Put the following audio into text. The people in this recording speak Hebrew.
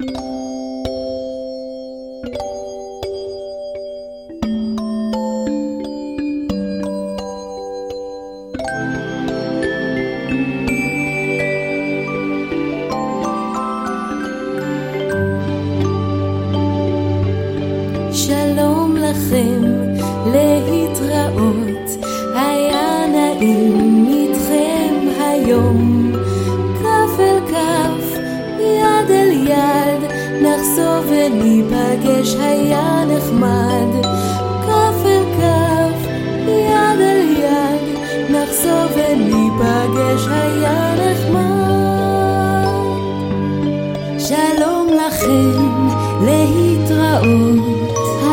שלום לכם, להתראות, היה נעים איתכם היום. כף אל כף, יד אל יד, נחזור וניפגש, היה נחמד. כף אל כף, יד אל יד, נחזור וניפגש, היה נחמד. שלום לכם, להתראות,